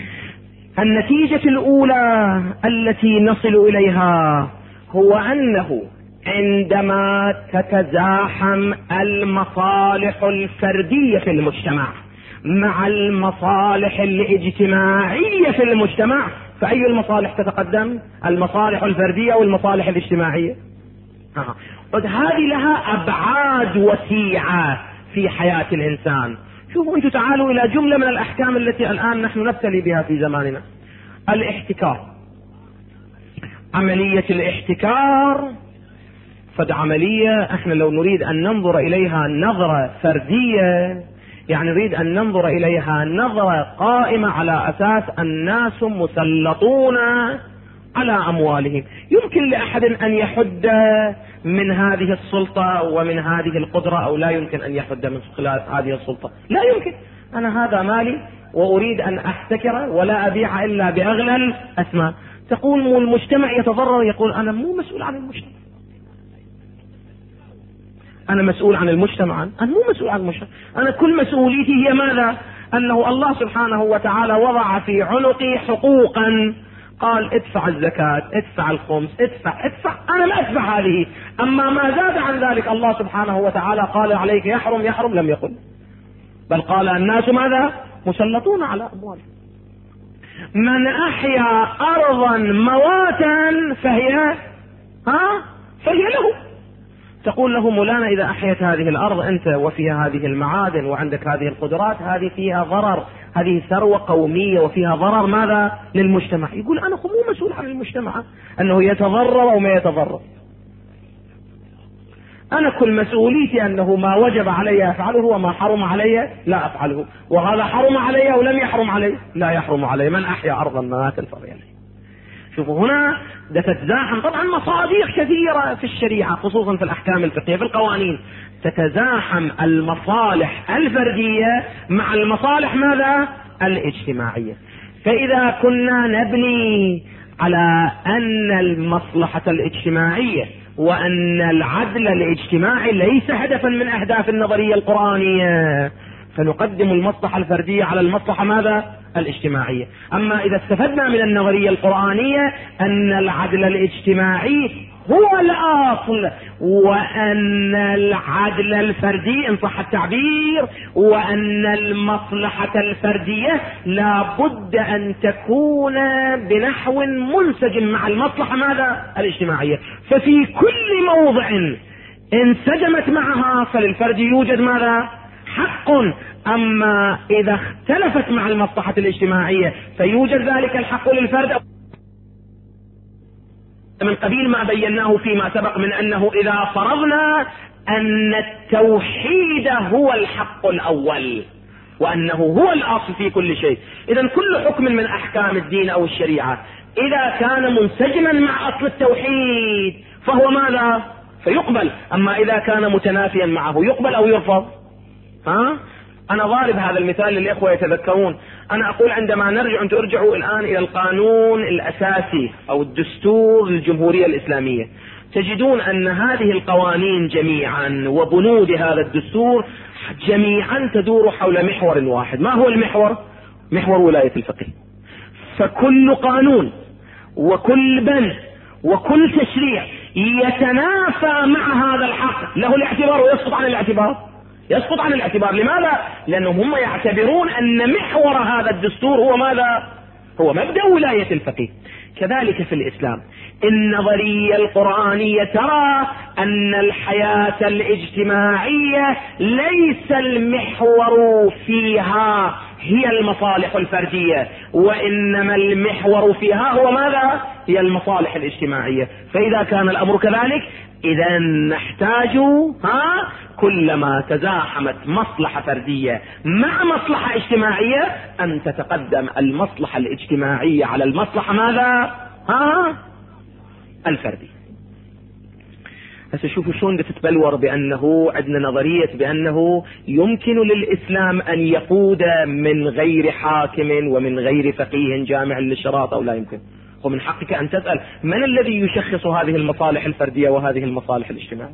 النتيجة الأولى التي نصل إليها هو أنه عندما تتزاحم المصالح الفردية في المجتمع مع المصالح الاجتماعية في المجتمع، فأي المصالح تتقدم؟ المصالح الفردية والمصالح الاجتماعية. هذه لها أبعاد وسيعة في حياة الإنسان. شوفوا أنتم، تعالوا إلى جملة من الأحكام التي الآن نحن نبتلي بها في زماننا. الاحتكار، عملية الاحتكار فد عملية احنا لو نريد أن ننظر إليها نظرة فردية، يعني نريد أن ننظر إليها نظرة قائمة على أساس الناس مسلطون على أموالهم. يمكن لأحد أن يحد من هذه السلطة ومن هذه القدرة، أو لا يمكن أن يحد من خلال هذه السلطة؟ لا يمكن. أنا هذا مالي وأريد أن أحتكره ولا أبيع إلا بأغلى الأثمان. تقول المجتمع يتضرر، يقول أنا مو مسؤول عن المجتمع، أنا مسؤول عن المجتمع، أنا مو مسؤول عن المجتمع. أنا كل مسؤوليتي هي ماذا؟ أنه الله سبحانه وتعالى وضع في عنقي حقوقا، قال ادفع الزكاة، ادفع الخمس، ادفع، أنا ما ادفع هذه. أما ما زاد عن ذلك الله سبحانه وتعالى قال عليك يحرم، لم يقل، بل قال الناس ماذا؟ مسلطون على أموالهم. من أحيا أرضا مواتا فهي له. تقول له مولانا إذا أحيت هذه الأرض أنت وفيها هذه المعادن وعندك هذه القدرات، هذه فيها ضرر، هذه ثروة قومية وفيها ضرر ماذا؟ للمجتمع. يقول أنا مو مسؤول عن المجتمع أنه يتضرر أو ما يتضرر، أنا كل مسؤوليتي أنه ما وجب علي أفعله وما حرم علي لا أفعله، وهذا حرم علي أو لم يحرم علي لا يحرم علي. من أحيا أرضا مواتا فهي له. شوفوا هنا تتزاحم طبعا مصادر كثيرة في الشريعة، خصوصا في الأحكام الفقهية في القوانين، تتزاحم المصالح الفردية مع المصالح ماذا؟ الاجتماعية. فإذا كنا نبني على أن المصلحة الاجتماعية وأن العدل الاجتماعي ليس هدفا من أهداف النظرية القرآنية، فنقدم المصلحة الفردية على المصلحة ماذا؟ الاجتماعية. أما إذا استفدنا من النظرية القرآنية أن العدل الاجتماعي هو الأصل، وأن العدل الفردي إن صح التعبير، وأن المصلحة الفردية لا بد أن تكون بنحو منسجم مع المصلحة ماذا؟ الاجتماعية. ففي كل موضع انسجمت معها فللفرد يوجد ماذا؟ حق. أما إذا اختلفت مع المصلحة الاجتماعية فيوجد ذلك الحق للفرد من قبيل ما بيناه فيما سبق من أنه إذا فرضنا أن التوحيد هو الحق الأول وأنه هو الأصل في كل شيء، إذن كل حكم من أحكام الدين أو الشريعة إذا كان منسجما مع أصل التوحيد فهو ماذا؟ فيقبل. أما إذا كان متنافيا معه يقبل أو يرفض؟ أنا ضارب هذا المثال للإخوة يتذكرون. أنا أقول عندما نرجع، أن ترجعوا الآن إلى القانون الأساسي أو الدستور للجمهورية الإسلامية، تجدون أن هذه القوانين جميعا وبنود هذا الدستور جميعا تدور حول محور واحد. ما هو المحور؟ محور ولاية الفقيه. فكل قانون وكل بند وكل تشريع يتنافى مع هذا الحق له الاعتبار ويسقط عن الاعتبار. يسقط عن الاعتبار. لماذا؟ لأنهم هم يعتبرون أن محور هذا الدستور هو ماذا؟ هو مبدأ ولاية الفقيه. كذلك في الإسلام النظرية القرآنية ترى أن الحياة الاجتماعية ليس المحور فيها هي المصالح الفردية، وإنما المحور فيها هو ماذا؟ هي المصالح الاجتماعية. فإذا كان الأمر كذلك إذا نحتاج كلما تزاحمت مصلحة فردية مع مصلحة اجتماعية أن تتقدم المصلحة الاجتماعية على المصلحة ماذا؟ الفردي. هسه شوفوا شلون بتتبلور بأنه عندنا نظرية بأنه يمكن للإسلام أن يقود من غير حاكم ومن غير فقيه جامع للشراط أو لا يمكن. ومن حقك أن تسأل من الذي يشخص هذه المصالح الفردية وهذه المصالح الاجتماعية؟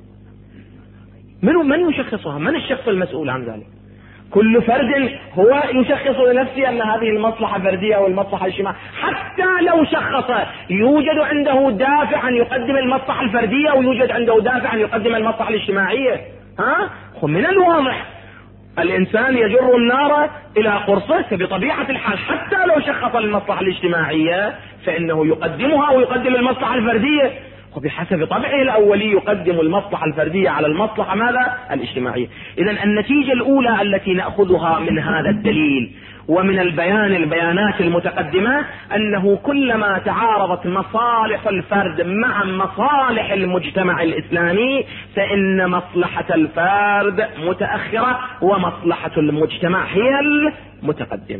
من يشخصها؟ من الشخص المسؤول عن ذلك؟ كل فرد هو يشخص لنفسه أن هذه المصلحة فردية والمصلحة الاجتماعية. حتى لو شخص يوجد عنده دافع أن يقدم المصلحة الفردية ويوجد عنده دافع أن يقدم المصلحة الاجتماعية. من الواضح الإنسان يجر النار إلى قرصه. فبطبيعة الحال حتى لو شخص المصلحة الاجتماعية فإنه يقدمها ويقدم المصلحة الفردية، وبحسب طبعه الأولي يقدم المصلحة الفردية على المصلحة ماذا؟ الاجتماعية. إذن النتيجة الأولى التي نأخذها من هذا الدليل ومن البيانات المتقدمة أنه كلما تعارضت مصالح الفرد مع مصالح المجتمع الإسلامي فإن مصلحة الفرد متأخرة ومصلحة المجتمع هي المتقدمة.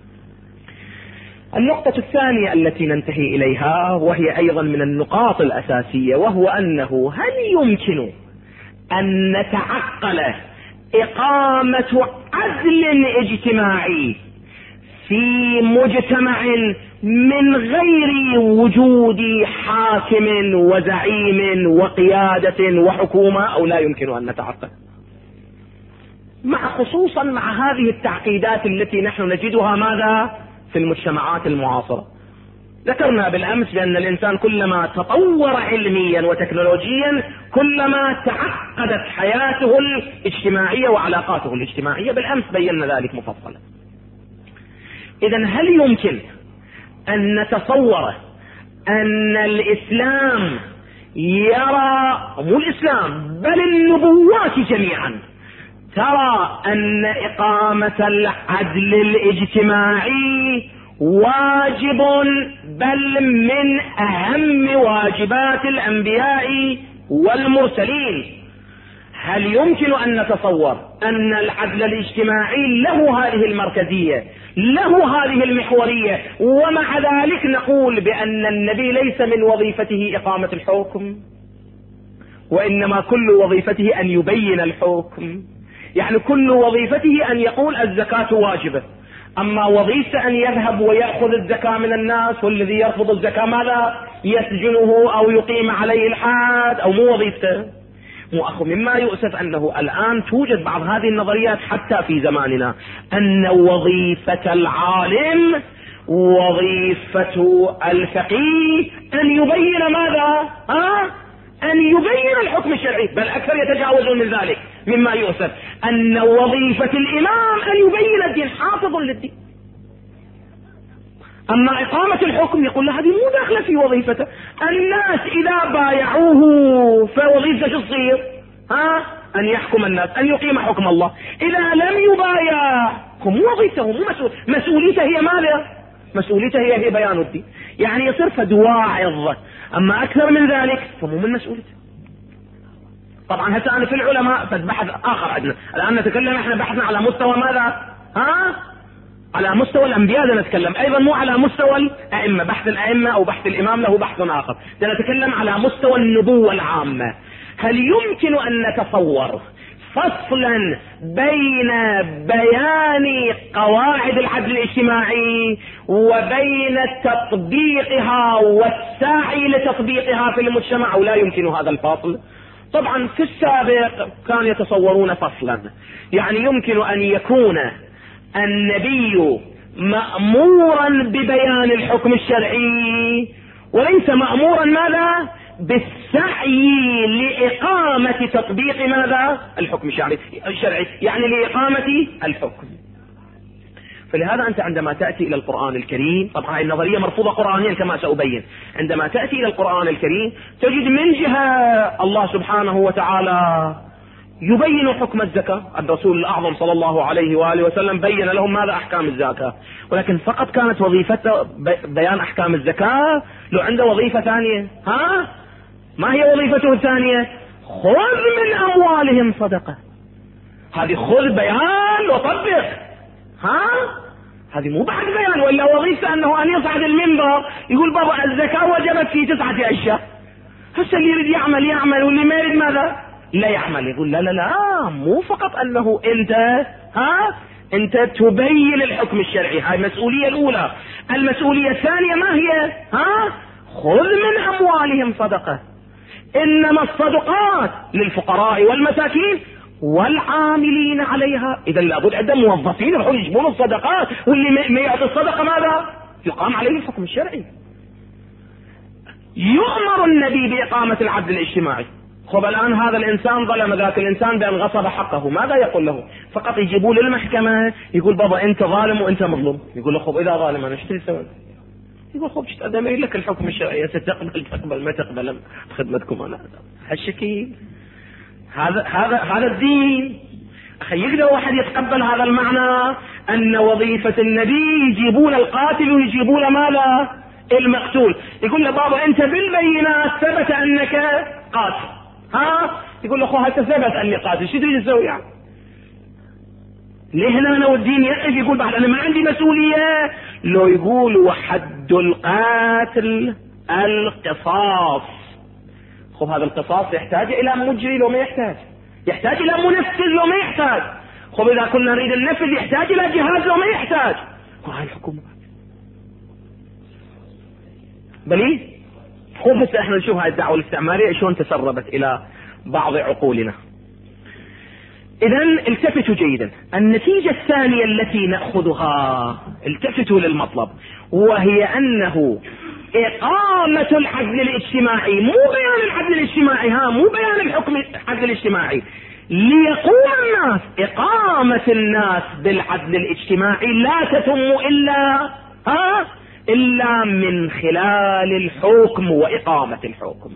النقطة الثانية التي ننتهي إليها وهي أيضا من النقاط الأساسية، وهو أنه هل يمكن أن نتعقل إقامة عدل اجتماعي في مجتمع من غير وجود حاكم وزعيم وقيادة وحكومة، أو لا يمكن أن نتعقل؟ خصوصا مع هذه التعقيدات التي نحن نجدها ماذا؟ في المجتمعات المعاصرة. ذكرنا بالأمس بأن الإنسان كلما تطور علميا وتكنولوجيا كلما تعقدت حياته الاجتماعية وعلاقاته الاجتماعية. بالأمس بينا ذلك مفصلا. إذن هل يمكن أن نتصور أن الإسلام يرى، مو الإسلام بل النبوات جميعا ترى أن إقامة العدل الاجتماعي واجب بل من أهم واجبات الأنبياء والمرسلين؟ هل يمكن أن نتصور أن العدل الاجتماعي له هذه المركزية، له هذه المحورية، ومع ذلك نقول بأن النبي ليس من وظيفته إقامة الحكم، وإنما كل وظيفته أن يبين الحكم؟ يعني كل وظيفته أن يقول الزكاة واجبة، أما وظيفته أن يذهب ويأخذ الزكاة من الناس، والذي يرفض الزكاة ماذا؟ يسجنه أو يقيم عليه الحد، أو مو وظيفته. مما يؤسف أنه الآن توجد بعض هذه النظريات حتى في زماننا، أن وظيفة العالم وظيفة الفقيه أن يبين ماذا؟ أن يبين الحكم الشرعي، بل أكثر يتجاوزون من ذلك. مما يؤسف أن وظيفة الإمام أن يبين الدين، حافظ للدين. أما إقامة الحكم يقول له هذه مو داخلة في وظيفته. الناس إذا بايعوه فوظيفته شو تصير؟ أن يحكم الناس، أن يقيم حكم الله. إذا لم يبايع مو وظيفته، مو مسؤوليته هي ماذا؟ مسؤوليته هي بيان الدين. يعني يصير فد واعظ أما أكثر من ذلك فمو من مسؤوليته. طبعا هسه أنا في العلماء بحث آخر عندنا الآن نتكلم، احنا بحثنا على مستوى ماذا؟ على مستوى الأنبياء نتكلم، أيضا مو على مستوى الأئمة، بحث الأئمة أو بحث الإمام له بحث آخر، نتكلم على مستوى النبوة العامة. هل يمكن أن نتصور فصلا بين بيان قواعد العدل الاجتماعي وبين تطبيقها والسعي لتطبيقها في المجتمع، أو لا يمكن هذا الفصل؟ طبعا في السابق كانوا يتصورون فصلا، يعني يمكن أن يكون النبي مأمورا ببيان الحكم الشرعي وليس مأمورا ماذا؟ بالسعي لإقامة تطبيق ماذا؟ الحكم الشرعي، يعني لإقامة الحكم. فلهذا أنت عندما تأتي إلى القرآن الكريم، طبعا هذه النظرية مرفوضة قرآنيا كما سأبين، عندما تأتي إلى القرآن الكريم تجد من جهة الله سبحانه وتعالى يبين حكم الزكاة، الرسول الأعظم صلى الله عليه وآله وسلم بين لهم ماذا؟ أحكام الزكاة، ولكن فقط كانت وظيفته بيان أحكام الزكاة، لو عنده وظيفة ثانية. ما هي وظيفته الثانية؟ خذ من أموالهم صدقة. هذه خذ بيان وطبق، هذه مو بعد بيان، ولا وظيفة أنه أن يصعد المنبر يقول بابا الزكاة وجبت في 9 أشياء. هسه اللي يريد يعمل واللي ما يريد ماذا؟ لا يعمل. يقول لا لا لا، مو فقط أنه أنت تبين الحكم الشرعي، هاي المسؤولية الأولى. المسؤولية الثانية ما هي؟ خذ من أموالهم صدقة. إنما الصدقات للفقراء والمساكين والعاملين عليها. إذا لابد عندهم موظفين يروحون يجيبون الصدقات، واللي ما يعطي الصدقة ماذا؟ يقام عليه الحكم الشرعي. يؤمر النبي بإقامة العدل الاجتماعي. خب الآن هذا الإنسان ظلم ذاك الإنسان بأن غصب حقه، ماذا يقول له؟ فقط يجيبوه للمحكمة يقول بابا أنت ظالم وأنت مظلوم. يقول له خب إذا ظالم أنا اشتري سوي؟ يقول خب أدمر لك الحكم الشرعي، تقبل ما تقبل خدمتكم أنا. هالشكل هذا الدين. أخي يقدر واحد يتقبل هذا المعنى أن وظيفة النبي يجيبون القاتل ويجيبون ماذا؟ المقتول. يقول له بابا أنت بالبينات ثبت أنك قاتل، يقول له هل ثبت أني قاتل، شو تريد تسوي يعني؟ ليه هنا أنا والدين يقف يقول بعد أنا ما عندي مسؤولية؟ لو يقول وحد القاتل القصاص. خب هذا القصاص يحتاج إلى مجري لو ما يحتاج، يحتاج إلى منفذ لو ما يحتاج. خب إذا كنا نريد النفذ يحتاج إلى جهاز لو ما يحتاج. وهاي الحكومة بلي. خب هسه احنا نشوف هاي الدعوة الاستعمارية شلون تسربت إلى بعض عقولنا. إذا التفتوا جيدا، النتيجة الثانية التي نأخذها، التفتوا للمطلب، وهي أنه إقامة العدل الاجتماعي، مو بيان العدل الاجتماعي، مو بيان الحكم العدل الاجتماعي، ليقوم الناس، إقامة الناس بالعدل الاجتماعي لا تتم إلا من خلال الحكم وإقامة الحكم.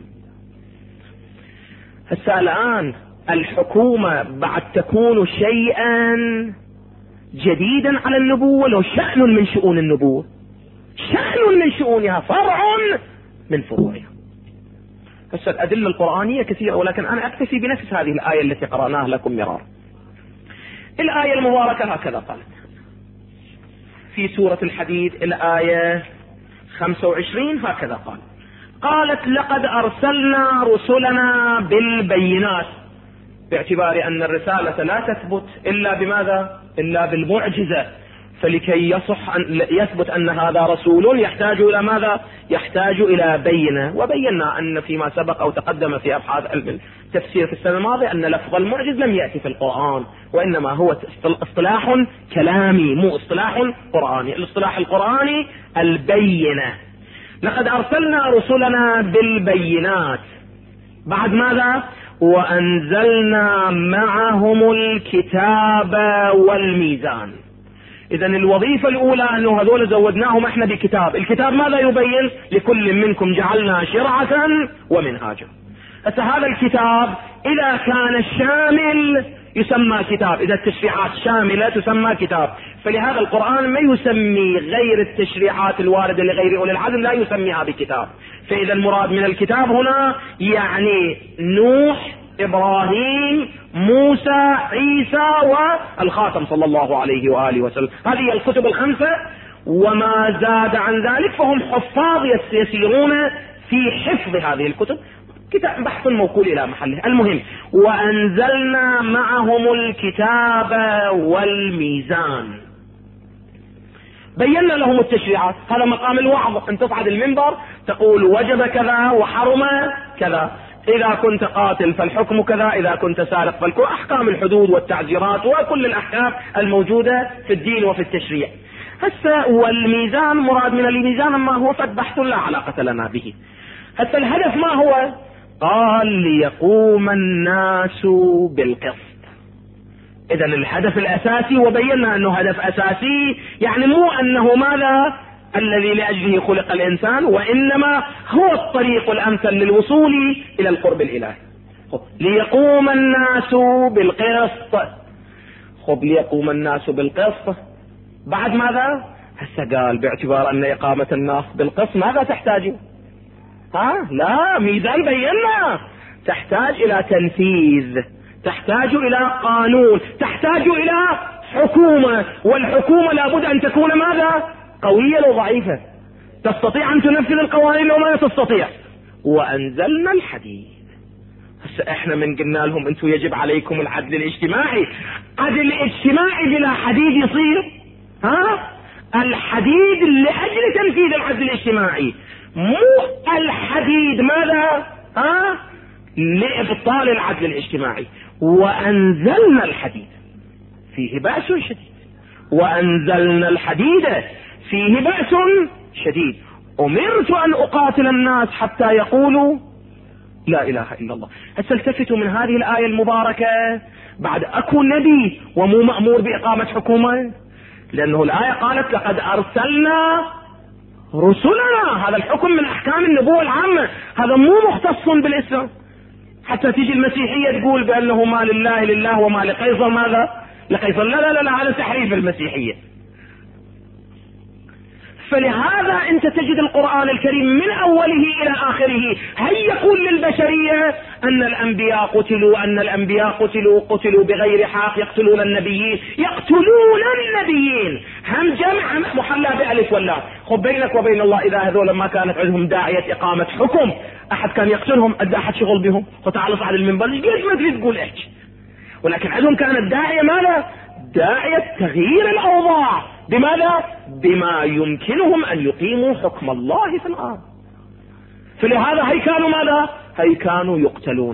هسه الآن الحكومة بعد تكون شيئا جديدا على النبوة، لو شأن من شؤون النبوة، شأن من شؤونها، فرع من فروعها. هسه الأدلة القرآنية كثيرة، ولكن أنا أكتفي بنفس هذه الآية التي قرأناها لكم مرارا. الآية المباركة هكذا قالت في سورة الحديد، الآية 25 هكذا قالت لقد أرسلنا رسلنا بالبينات، باعتبار أن الرسالة لا تثبت إلا بماذا؟ إلا بالمعجزة، فلكي يثبت أن هذا رسول يحتاج إلى ماذا؟ يحتاج إلى بينة. وبينا أن فيما سبق أو تقدم في أبحاث علم التفسير في السنة الماضية أن لفظ المعجز لم يأتي في القرآن، وإنما هو اصطلاح كلامي مو اصطلاح قرآني. الاصطلاح القرآني البينة. لقد أرسلنا رسلنا بالبينات، بعد ماذا؟ وأنزلنا معهم الكتاب والميزان. إذا الوظيفة الأولى أنه هذول زودناهم احنا بكتاب. الكتاب ماذا يبين؟ لكل منكم جعلنا شرعة ومنهاجا. هذا الكتاب إذا كان شامل يسمى كتاب، إذا التشريعات شاملة تسمى كتاب. فلهذا القرآن ما يسمي غير التشريعات الواردة لغير أولي العزم، لا يسميها بكتاب. فإذا المراد من الكتاب هنا يعني نوح، إبراهيم، موسى، عيسى، والخاتم صلى الله عليه وآله وسلم. هذه الكتب الخمسة، وما زاد عن ذلك فهم حفاظ يسيرون في حفظ هذه الكتب. كتاب بحث موكول إلى محله. المهم، وأنزلنا معهم الكتاب والميزان، بينا لهم التشريعات. هذا مقام الوعظ، أن تصعد المنبر تقول وجب كذا وحرم كذا، إذا كنت قاتل فالحكم كذا، إذا كنت سارق فالكل، أحكام الحدود والتعزيرات وكل الأحكام الموجودة في الدين وفي التشريع. هسه والميزان مراد من الميزان ما هو فبحث لا علاقة لنا به. هسه الهدف ما هو؟ قال ليقوم الناس بالقسط. إذا الهدف الأساسي، وبينا أنه هدف أساسي، يعني مو أنه ماذا الذي لأجله خلق الإنسان، وإنما هو الطريق الأمثل للوصول إلى القرب الإلهي. ليقوم الناس بالقسط. ليقوم الناس بالقسط بعد ماذا؟ هسه قال باعتبار أن إقامة الناس بالقسط ماذا تحتاج؟ لا، ميزان بينا، تحتاج إلى تنفيذ، تحتاج إلى قانون، تحتاج إلى حكومة، والحكومة لابد أن تكون ماذا؟ قوية أو ضعيفة، تستطيع أن تنفذ القوانين وما تستطيع. وأنزلنا الحديد. هسه احنا من قلنا لهم انتم يجب عليكم العدل الاجتماعي. عدل اجتماعي بلا حديد يصير؟ الحديد لأجل تنفيذ العدل الاجتماعي، مو الحديد ماذا؟ لإبطال العدل الاجتماعي. وأنزلنا الحديد فيه بأس شديد، وأنزلنا الحديد فيه بأس شديد. أمرت أن أقاتل الناس حتى يقولوا لا إله إلا الله. هسه التفتوا من هذه الآية المباركة، بعد أكو نبي ومو مأمور بإقامة حكومة؟ لأنه الآية قالت لقد أرسلنا رسلنا. هذا الحكم من أحكام النبوة العامة، هذا مو مختص بالإسلام. حتى تيجي المسيحية تقول بأنه ما لله لله وما لقيصر ماذا؟ لقيصر. لا لا لا، هذا تحريف المسيحية. فلهذا انت تجد القرآن الكريم من اوله الى اخره هل يقول للبشرية ان الانبياء قتلوا، ان الانبياء قتلوا بغير حق، يقتلون النبيين، هم جمع محلى بألف ولا. خب بينك وبين الله اذا هذول ما كانت عندهم داعية اقامة حكم، احد كان يقتلهم؟ ادى احد شغل بهم؟ وتعال اصعد المنبر ليش ما تريد تقول احكي؟ ولكن عندهم كانت داعية ماذا؟ داعية تغيير الاوضاع. بماذا؟ بما يمكنهم ان يقيموا حكم الله في الارض. فلهذا هي كانوا ماذا؟ هي كانوا يقتلون.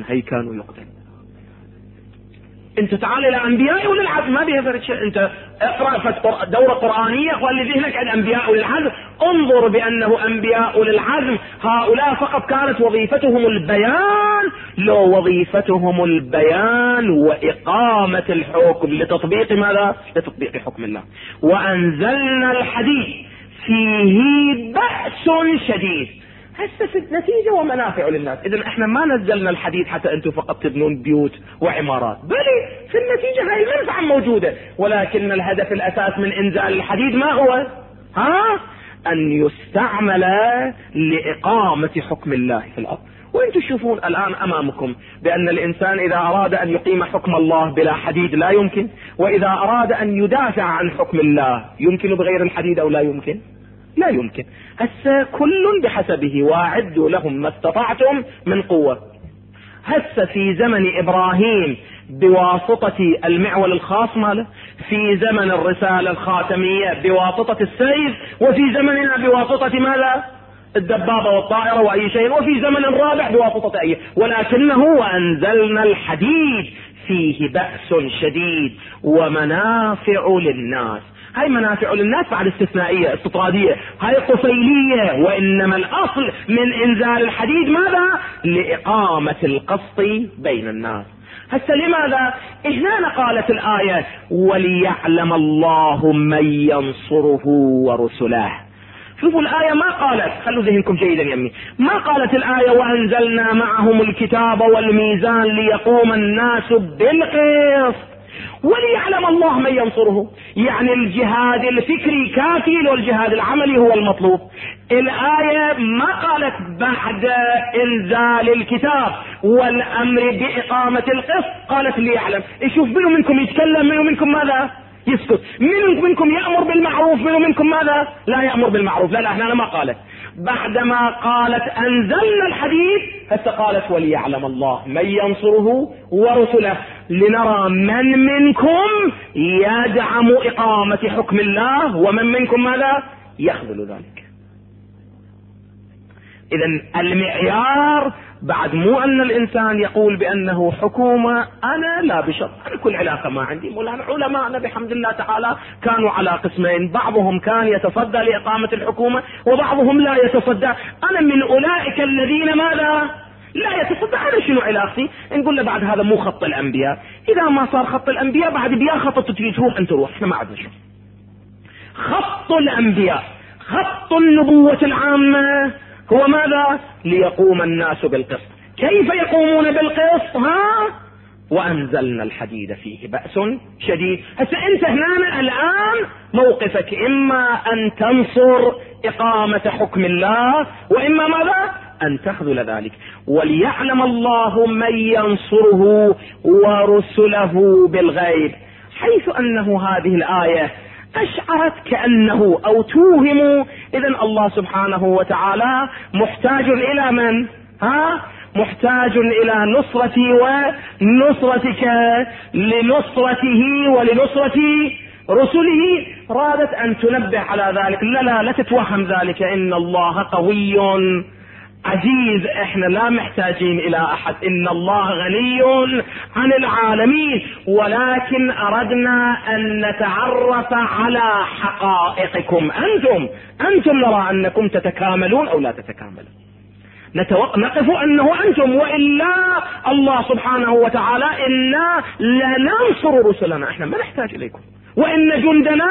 انت تعال الى انبياء اولي العزم، ما بيها فرق شيء. انت اقرا دورة قرآنية واللي ذهنك عن انبياء اولي العزم، انظر بانه انبياء اولي العزم هؤلاء فقط كانت وظيفتهم البيان، لو وظيفتهم البيان واقامة الحكم لتطبيق ماذا؟ لتطبيق حكم الله. وانزلنا الحديد فيه بأس شديد. هسه في النتيجة ومنافع للناس. اذا احنا ما نزلنا الحديد حتى انتم فقط تبنون بيوت وعمارات، بل في النتيجة هاي المنفعة موجودة، ولكن الهدف الاساس من انزال الحديد ما هو؟ ان يستعمل لإقامة حكم الله في الارض. وانتم تشوفون الان امامكم بان الانسان اذا اراد ان يقيم حكم الله بلا حديد لا يمكن، واذا اراد ان يدافع عن حكم الله يمكن بغير الحديد او لا يمكن؟ لا يمكن. هسه كل بحسبه، واعدوا لهم ما استطعتم من قوة. هسه في زمن ابراهيم بواسطة المعول الخاص ماله، في زمن الرسالة الخاتمية بواسطة السيف، وفي زمننا بواسطة ماذا؟ الدبابة والطائرة واي شيء، وفي زمن الرابع بواسطة اي. ولكنه وانزلنا الحديد فيه بأس شديد ومنافع للناس. هاي منافع للناس بعد استثنائية استطرادية، هاي طفيلية، وإنما الأصل من إنزال الحديد ماذا؟ لإقامة القسط بين الناس. هسه لماذا؟ هنا قالت الآية وليعلم الله من ينصره ورسله. شوفوا الآية ما قالت، خلوا ذهنكم جيدا يمي، ما قالت الآية وأنزلنا معهم الكتاب والميزان ليقوم الناس بالقسط وليعلم الله من ينصره. يعني الجهاد الفكري كافي والجهاد العملي هو المطلوب. الآية ما قالت بعد إنزال الكتاب والأمر بإقامة القسط قالت ليعلم. يشوف منه منكم يتكلم، منه منكم ماذا يسكت، منه منكم يأمر بالمعروف، منه منكم ماذا لا يأمر بالمعروف. لا هنا ما قالت، بعدما قالت أنزلنا الحديث هسه قالت وليعلم الله من ينصره ورسله لنرى من منكم يدعم إقامة حكم الله ومن منكم ماذا يخذل ذلك. إذن المعيار بعد مو أن الإنسان يقول بأنه حكومة، أنا لا بشرط، أنا كل علاقة ما عندي. مولانا علماءنا بحمد الله تعالى كانوا على قسمين، بعضهم كان يتصدى لإقامة الحكومة وبعضهم لا يتصدى. أنا من أولئك الذين ماذا لا يتصدى. أنا شنو علاقتي؟ نقول له بعد هذا مو خط الأنبياء، إذا ما صار خط الأنبياء بعد بيا خط تروح أنت روح، إحنا ما عندنا شو. خط الأنبياء، خط النبوة العامة هو ماذا؟ ليقوم الناس بالقسط. كيف يقومون بالقسط؟ وأنزلنا الحديد فيه بأس شديد. هسه أنت هنا الآن موقفك إما أن تنصر إقامة حكم الله وإما ماذا؟ أن تخذل ذلك. وليعلم الله من ينصره ورسله بالغيب، حيث أنه هذه الآية أشعرت كأنه أو توهم إذن الله سبحانه وتعالى محتاج إلى من؟ محتاج إلى نصرتي ونصرتك لنصرته ولنصرة رسله. رادت أن تنبه على ذلك. لا تتوهم ذلك، إن الله قوي عزيز، احنا لا محتاجين الى احد، ان الله غني عن العالمين، ولكن اردنا ان نتعرف على حقائقكم انتم نرى انكم تتكاملون او لا تتكاملون، نقف انه انتم، والا الله سبحانه وتعالى انا لننصر رسلنا، احنا ما نحتاج اليكم، وان جندنا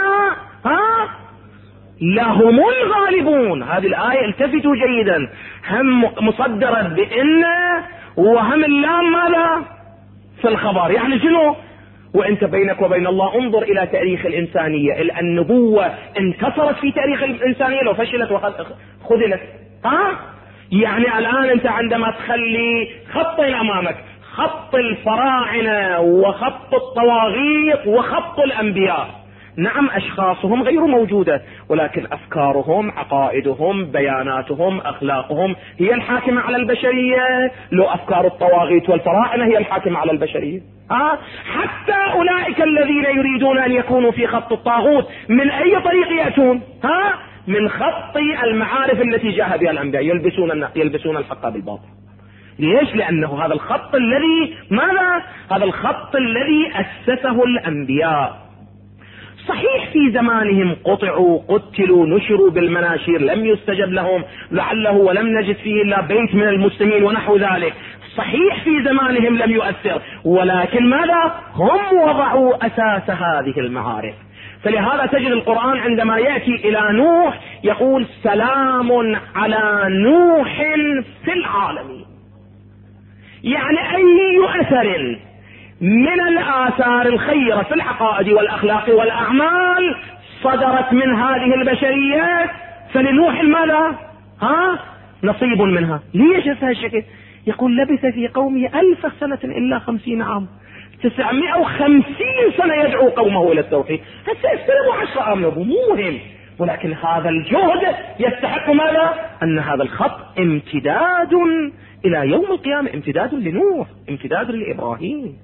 لهم الغالبون. هذه الآية التفتوا جيدا، هم مصدرة بإن وهم اللام ماذا في الخبر. يعني شنو؟ وانت بينك وبين الله انظر الى تاريخ الانسانية، النبوة انتصرت في تاريخ الانسانية لو فشلت وخذلت. يعني الان انت عندما تخلي خطين امامك، خط الفراعنة وخط الطواغيت وخط الانبياء، نعم أشخاصهم غير موجودة، ولكن أفكارهم، عقائدهم، بياناتهم، أخلاقهم هي الحاكمة على البشرية. لو أفكار الطواغيت والفراعنة هي الحاكمة على البشرية. حتى أولئك الذين يريدون أن يكونوا في خط الطاغوت من أي طريق يأتون؟ من خط المعارف التي جاء بها الأنبياء، يلبسون الحق بالباطل. ليش؟ لأنه هذا الخط الذي ماذا؟ هذا الخط الذي أسسه الأنبياء. صحيح في زمانهم قطعوا، قتلوا، نشروا بالمناشير، لم يستجب لهم، لعله ولم نجد فيه إلا بيت من المسلمين ونحو ذلك. صحيح في زمانهم لم يؤثر، ولكن ماذا؟ هم وضعوا أساس هذه المعارف. فلهذا تجد القرآن عندما يأتي إلى نوح يقول سلام على نوح في العالمين. يعني أي أثر من الآثار الخيرة في العقائد والأخلاق والأعمال صدرت من هذه البشرية فلنوح ماذا؟ نصيب منها. ليش هالشكل؟ يقول لبث في قومه 1000 سنة إلا 50 عام، 950 سنة يدعو قومه إلى التوحيد. هسه استلموا 10 آمنوا، مو مهم، ولكن هذا الجهد يستحق ماذا؟ أن هذا الخط امتداد إلى يوم القيامة، امتداد لنوح، امتداد لإبراهيم.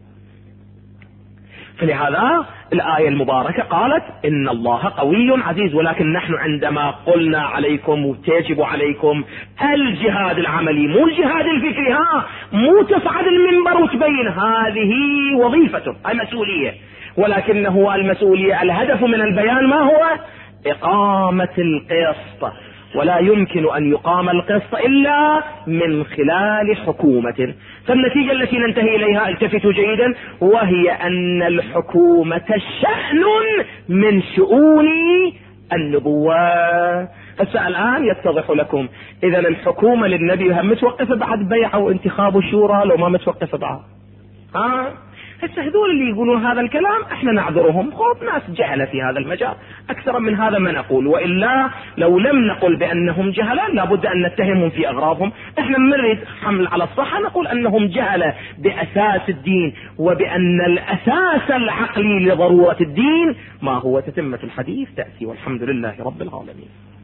فلهذا الآية المباركة قالت إن الله قوي عزيز، ولكن نحن عندما قلنا عليكم وتجب عليكم الجهاد العملي مو الجهاد الفكري، مو تصعد المنبر وتبين، هذه وظيفته، هاي مسؤولية، ولكنه المسؤولية الهدف من البيان ما هو؟ إقامة القسط، ولا يمكن أن يقام القسط إلا من خلال حكومة. فالنتيجة التي ننتهي إليها التفتوا جيدا، وهي أن الحكومة شأن من شؤون النبوة. هسه الآن يتضح لكم إذا الحكومة للنبي هم متوقفة بعد بيعة وانتخاب الشورى لو ما متوقفة بعد. هسه هذول اللي يقولون هذا الكلام احنا نعذرهم، خب ناس جهلة في هذا المجال، اكثر من هذا ما نقول، والا لو لم نقل بانهم جهلة لابد ان نتهمهم في اغراضهم. احنا نريد حمل على الصحة نقول انهم جهلة باساس الدين، وبان الاساس العقلي لضرورة الدين ما هو تتمة الحديث تأتي، والحمد لله رب العالمين.